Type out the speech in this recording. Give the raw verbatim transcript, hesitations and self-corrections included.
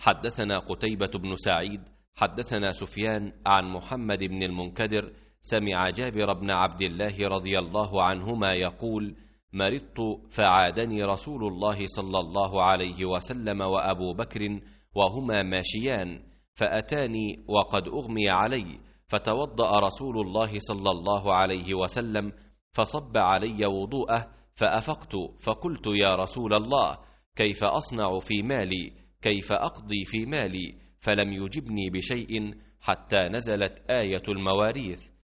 حدثنا قتيبة بن سعيد حدثنا سفيان عن محمد بن المنكدر سمع جابر بن عبد الله رضي الله عنهما يقول: مرضت فعادني رسول الله صلى الله عليه وسلم وأبو بكر وهما ماشيان، فأتاني وقد أغمي علي، فتوضأ رسول الله صلى الله عليه وسلم فصب علي وضوءه، فأفقت فقلت: يا رسول الله، كيف أصنع في مالي؟ كيف أقضي في مالي؟ فلم يجبني بشيء حتى نزلت آية المواريث.